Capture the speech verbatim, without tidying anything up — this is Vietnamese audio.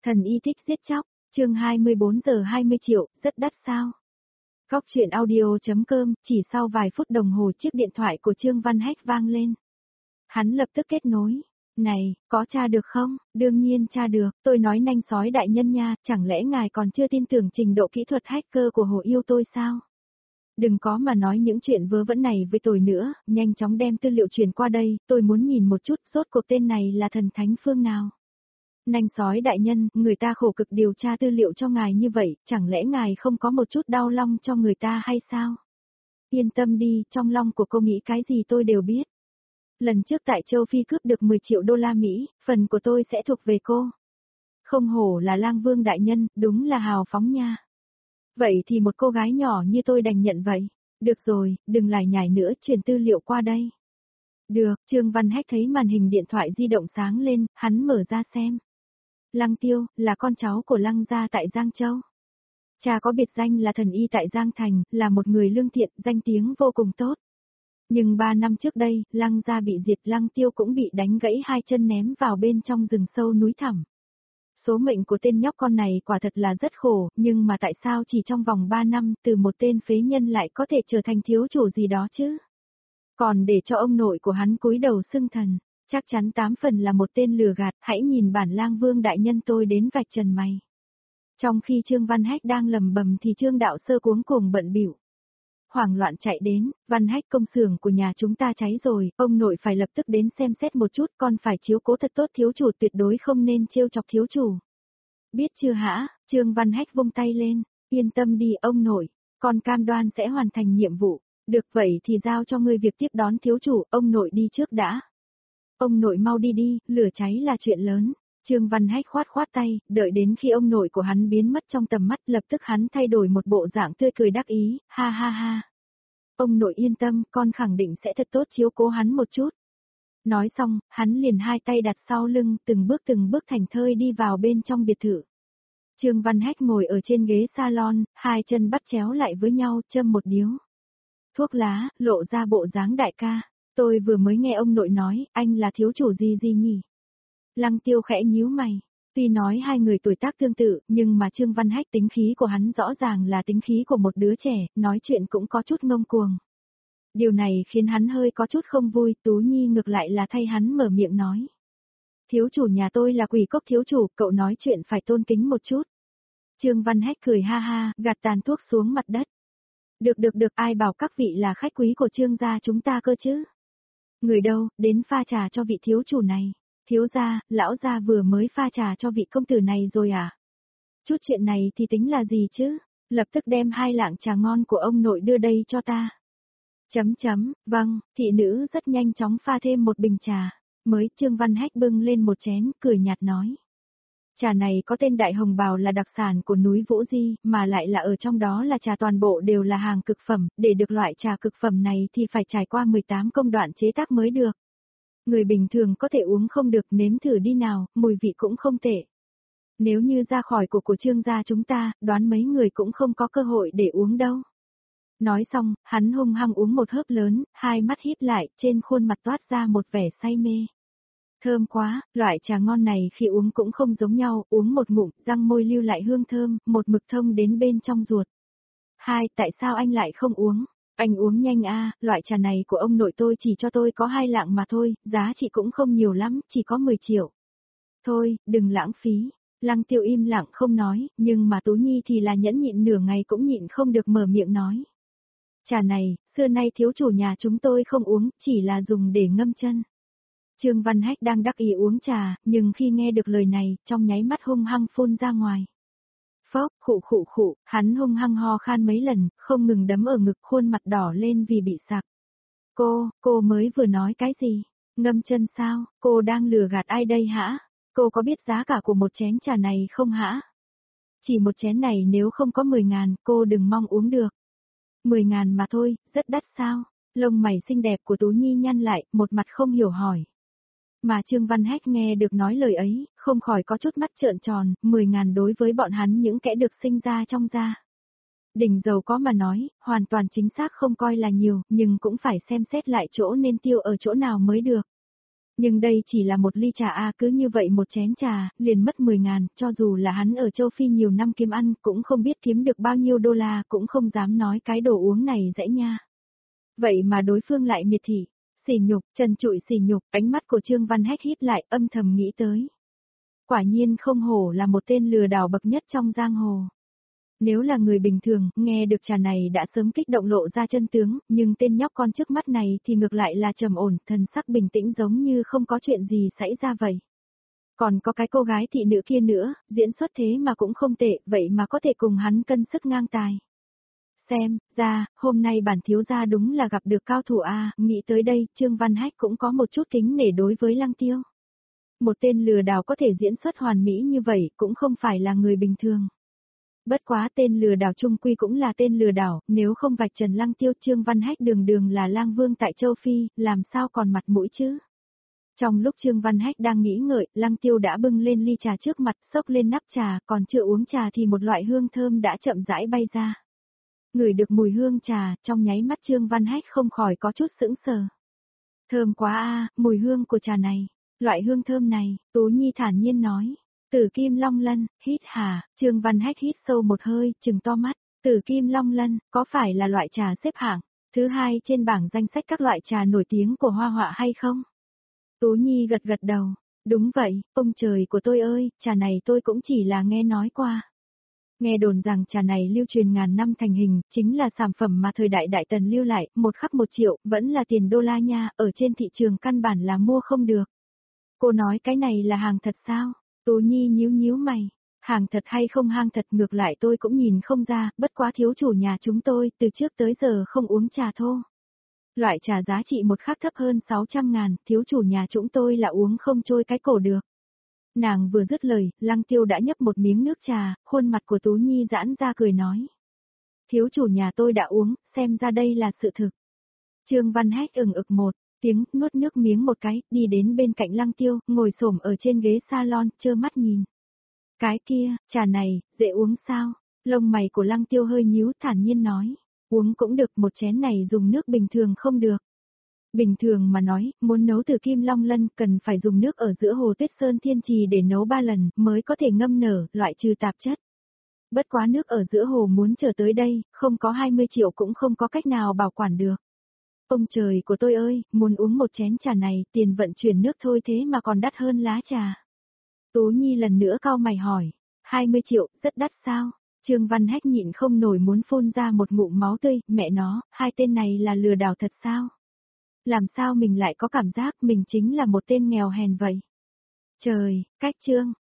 Thần y thích giết chóc, chương hai mươi bốn giờ hai mươi triệu, rất đắt sao? Góc chuyện audio.com, chỉ sau vài phút đồng hồ chiếc điện thoại của Trương Văn Hách vang lên. Hắn lập tức kết nối. Này, có tra được không? Đương nhiên tra được, tôi nói nanh sói đại nhân nha, chẳng lẽ ngài còn chưa tin tưởng trình độ kỹ thuật hacker của Hồ Yêu tôi sao? Đừng có mà nói những chuyện vớ vẩn này với tôi nữa, nhanh chóng đem tư liệu truyền qua đây, tôi muốn nhìn một chút rốt cuộc tên này là thần thánh phương nào. Nanh sói đại nhân, người ta khổ cực điều tra tư liệu cho ngài như vậy, chẳng lẽ ngài không có một chút đau lòng cho người ta hay sao? Yên tâm đi, trong lòng của cô nghĩ cái gì tôi đều biết. Lần trước tại châu Phi cướp được mười triệu đô la Mỹ, phần của tôi sẽ thuộc về cô. Không hổ là Lang Vương đại nhân, đúng là hào phóng nha. Vậy thì một cô gái nhỏ như tôi đành nhận vậy. Được rồi, đừng lải nhải nữa, truyền tư liệu qua đây. Được, Trương Văn Hách thấy màn hình điện thoại di động sáng lên, hắn mở ra xem. Lăng Tiêu, là con cháu của Lăng gia tại Giang Châu. Cha có biệt danh là thần y tại Giang Thành, là một người lương thiện, danh tiếng vô cùng tốt. Nhưng ba năm trước đây, Lăng gia bị diệt, Lăng Tiêu cũng bị đánh gãy hai chân ném vào bên trong rừng sâu núi thẳm. Số mệnh của tên nhóc con này quả thật là rất khổ, nhưng mà tại sao chỉ trong vòng ba năm từ một tên phế nhân lại có thể trở thành thiếu chủ gì đó chứ? Còn để cho ông nội của hắn cúi đầu xưng thần, chắc chắn tám phần là một tên lừa gạt, hãy nhìn bản Lang Vương đại nhân tôi đến vạch trần mày. Trong khi Trương Văn Hách đang lầm bầm thì Trương Đạo Sơ cuống cuồng bận bịu. Hoảng loạn chạy đến, Văn Hách công xưởng của nhà chúng ta cháy rồi, ông nội phải lập tức đến xem xét một chút, con phải chiếu cố thật tốt thiếu chủ, tuyệt đối không nên trêu chọc thiếu chủ. Biết chưa hả? Trương Văn Hách vung tay lên, yên tâm đi ông nội, con cam đoan sẽ hoàn thành nhiệm vụ. Được vậy thì giao cho ngươi việc tiếp đón thiếu chủ, ông nội đi trước đã. Ông nội mau đi đi, lửa cháy là chuyện lớn. Trương Văn Hách khoát khoát tay, đợi đến khi ông nội của hắn biến mất trong tầm mắt, lập tức hắn thay đổi một bộ dạng tươi cười đắc ý, ha ha ha. Ông nội yên tâm, con khẳng định sẽ thật tốt chiếu cố hắn một chút. Nói xong, hắn liền hai tay đặt sau lưng, từng bước từng bước thành thơi đi vào bên trong biệt thự. Trương Văn Hách ngồi ở trên ghế salon, hai chân bắt chéo lại với nhau, châm một điếu thuốc lá, lộ ra bộ dáng đại ca. Tôi vừa mới nghe ông nội nói, anh là thiếu chủ gì gì nhỉ? Lăng Tiêu khẽ nhíu mày. Tuy nói hai người tuổi tác tương tự, nhưng mà Trương Văn Hách tính khí của hắn rõ ràng là tính khí của một đứa trẻ, nói chuyện cũng có chút ngông cuồng. Điều này khiến hắn hơi có chút không vui, Tú Nhi ngược lại là thay hắn mở miệng nói. Thiếu chủ nhà tôi là Quỷ Cốc thiếu chủ, cậu nói chuyện phải tôn kính một chút. Trương Văn Hách cười ha ha, gạt tàn thuốc xuống mặt đất. Được được được, ai bảo các vị là khách quý của Trương gia chúng ta cơ chứ? Người đâu, đến pha trà cho vị thiếu chủ này. Thiếu gia, lão gia vừa mới pha trà cho vị công tử này rồi à? Chút chuyện này thì tính là gì chứ? Lập tức đem hai lạng trà ngon của ông nội đưa đây cho ta. Chấm chấm, vâng, thị nữ rất nhanh chóng pha thêm một bình trà. Mới Trương Văn Hách bưng lên một chén, cười nhạt nói. Trà này có tên Đại Hồng Bào là đặc sản của núi Vũ Di, mà lại là ở trong đó là trà toàn bộ đều là hàng cực phẩm, để được loại trà cực phẩm này thì phải trải qua mười tám công đoạn chế tác mới được. Người bình thường có thể uống không được, nếm thử đi nào, mùi vị cũng không tệ. Nếu như ra khỏi cuộc của Trương gia chúng ta, đoán mấy người cũng không có cơ hội để uống đâu. Nói xong, hắn hung hăng uống một hớp lớn, hai mắt híp lại, trên khuôn mặt toát ra một vẻ say mê. Thơm quá, loại trà ngon này khi uống cũng không giống nhau, uống một ngụm, răng môi lưu lại hương thơm, một mực thông đến bên trong ruột. Hai, tại sao anh lại không uống? Anh uống nhanh a, loại trà này của ông nội tôi chỉ cho tôi có hai lạng mà thôi, giá trị cũng không nhiều lắm, chỉ có mười triệu. Thôi, đừng lãng phí. Lăng Tiêu im lặng không nói, nhưng mà Tú Nhi thì là nhẫn nhịn nửa ngày cũng nhịn không được mở miệng nói. Trà này, xưa nay thiếu chủ nhà chúng tôi không uống, chỉ là dùng để ngâm chân. Trương Văn Hách đang đắc ý uống trà, nhưng khi nghe được lời này, trong nháy mắt hung hăng phun ra ngoài. Phốc, khụ khụ khụ, hắn hung hăng ho khan mấy lần, không ngừng đấm ở ngực, khuôn mặt đỏ lên vì bị sặc. Cô, cô mới vừa nói cái gì? Ngâm chân sao? Cô đang lừa gạt ai đây hả? Cô có biết giá cả của một chén trà này không hả? Chỉ một chén này nếu không có mười ngàn, cô đừng mong uống được. Mười ngàn mà thôi, rất đắt sao? Lông mày xinh đẹp của Tú Nhi nhăn lại, một mặt không hiểu hỏi. Mà Trương Văn Hách nghe được nói lời ấy, không khỏi có chút mắt trợn tròn, mười ngàn đối với bọn hắn những kẻ được sinh ra trong gia đình giàu có mà nói, hoàn toàn chính xác không coi là nhiều, nhưng cũng phải xem xét lại chỗ nên tiêu ở chỗ nào mới được. Nhưng đây chỉ là một ly trà a, cứ như vậy một chén trà, liền mất mười ngàn, cho dù là hắn ở châu Phi nhiều năm kiếm ăn, cũng không biết kiếm được bao nhiêu đô la, cũng không dám nói cái đồ uống này dễ nha. Vậy mà đối phương lại miệt thị, sỉ nhục, trần trụi sỉ nhục, ánh mắt của Trương Văn Hách hít lại, âm thầm nghĩ tới. Quả nhiên không hổ là một tên lừa đảo bậc nhất trong giang hồ. Nếu là người bình thường, nghe được trà này đã sớm kích động lộ ra chân tướng, nhưng tên nhóc con trước mắt này thì ngược lại là trầm ổn, thần sắc bình tĩnh giống như không có chuyện gì xảy ra vậy. Còn có cái cô gái thị nữ kia nữa, diễn xuất thế mà cũng không tệ, vậy mà có thể cùng hắn cân sức ngang tài. Xem, ra, hôm nay bản thiếu gia đúng là gặp được cao thủ a, nghĩ tới đây, Trương Văn Hách cũng có một chút kính nể đối với Lăng Tiêu. Một tên lừa đảo có thể diễn xuất hoàn mỹ như vậy, cũng không phải là người bình thường. Bất quá tên lừa đảo trung quy cũng là tên lừa đảo, nếu không vạch trần Lăng Tiêu, Trương Văn Hách đường đường là lang vương tại châu Phi, làm sao còn mặt mũi chứ? Trong lúc Trương Văn Hách đang nghĩ ngợi, Lăng Tiêu đã bưng lên ly trà trước mặt, xốc lên nắp trà, còn chưa uống trà thì một loại hương thơm đã chậm rãi bay ra. Ngửi được mùi hương trà, trong nháy mắt Trương Văn Hách không khỏi có chút sững sờ. Thơm quá a, mùi hương của trà này, loại hương thơm này, Tú Nhi thản nhiên nói. Tử Kim Long Lân, hít hà, Trương Văn Hách hít sâu một hơi, trừng to mắt, Tử Kim Long Lân, có phải là loại trà xếp hạng thứ hai trên bảng danh sách các loại trà nổi tiếng của Hoa Họa hay không? Tú Nhi gật gật đầu, đúng vậy, ông trời của tôi ơi, trà này tôi cũng chỉ là nghe nói qua. Nghe đồn rằng trà này lưu truyền ngàn năm thành hình, chính là sản phẩm mà thời đại Đại Tần lưu lại, một khắc một triệu, vẫn là tiền đô la nha, ở trên thị trường căn bản là mua không được. Cô nói cái này là hàng thật sao? Tú Nhi nhíu nhíu mày, hàng thật hay không hàng thật ngược lại tôi cũng nhìn không ra, bất quá thiếu chủ nhà chúng tôi từ trước tới giờ không uống trà thô. Loại trà giá trị một khắc thấp hơn sáu trăm ngàn, thiếu chủ nhà chúng tôi là uống không trôi cái cổ được. Nàng vừa dứt lời, Lăng Tiêu đã nhấp một miếng nước trà, khuôn mặt của Tú Nhi giãn ra cười nói. Thiếu chủ nhà tôi đã uống, xem ra đây là sự thực. Trương Văn Hách ừng ực một tiếng, nuốt nước miếng một cái, đi đến bên cạnh Lăng Tiêu, ngồi xổm ở trên ghế salon, trơ mắt nhìn. Cái kia, trà này, dễ uống sao? Lông mày của Lăng Tiêu hơi nhíu, thản nhiên nói. Uống cũng được, một chén này dùng nước bình thường không được. Bình thường mà nói, muốn nấu từ Kim Long Lân cần phải dùng nước ở giữa hồ Tuyết Sơn Thiên Trì để nấu ba lần mới có thể ngâm nở, loại trừ tạp chất. Bất quá nước ở giữa hồ muốn trở tới đây, không có hai mươi triệu cũng không có cách nào bảo quản được. Ông trời của tôi ơi, muốn uống một chén trà này, tiền vận chuyển nước thôi thế mà còn đắt hơn lá trà. Tú Nhi lần nữa cau mày hỏi, hai mươi triệu, rất đắt sao? Trương Văn Hách nhịn không nổi muốn phun ra một ngụm máu tươi, mẹ nó, hai tên này là lừa đảo thật sao? Làm sao mình lại có cảm giác mình chính là một tên nghèo hèn vậy? Trời, cách Trương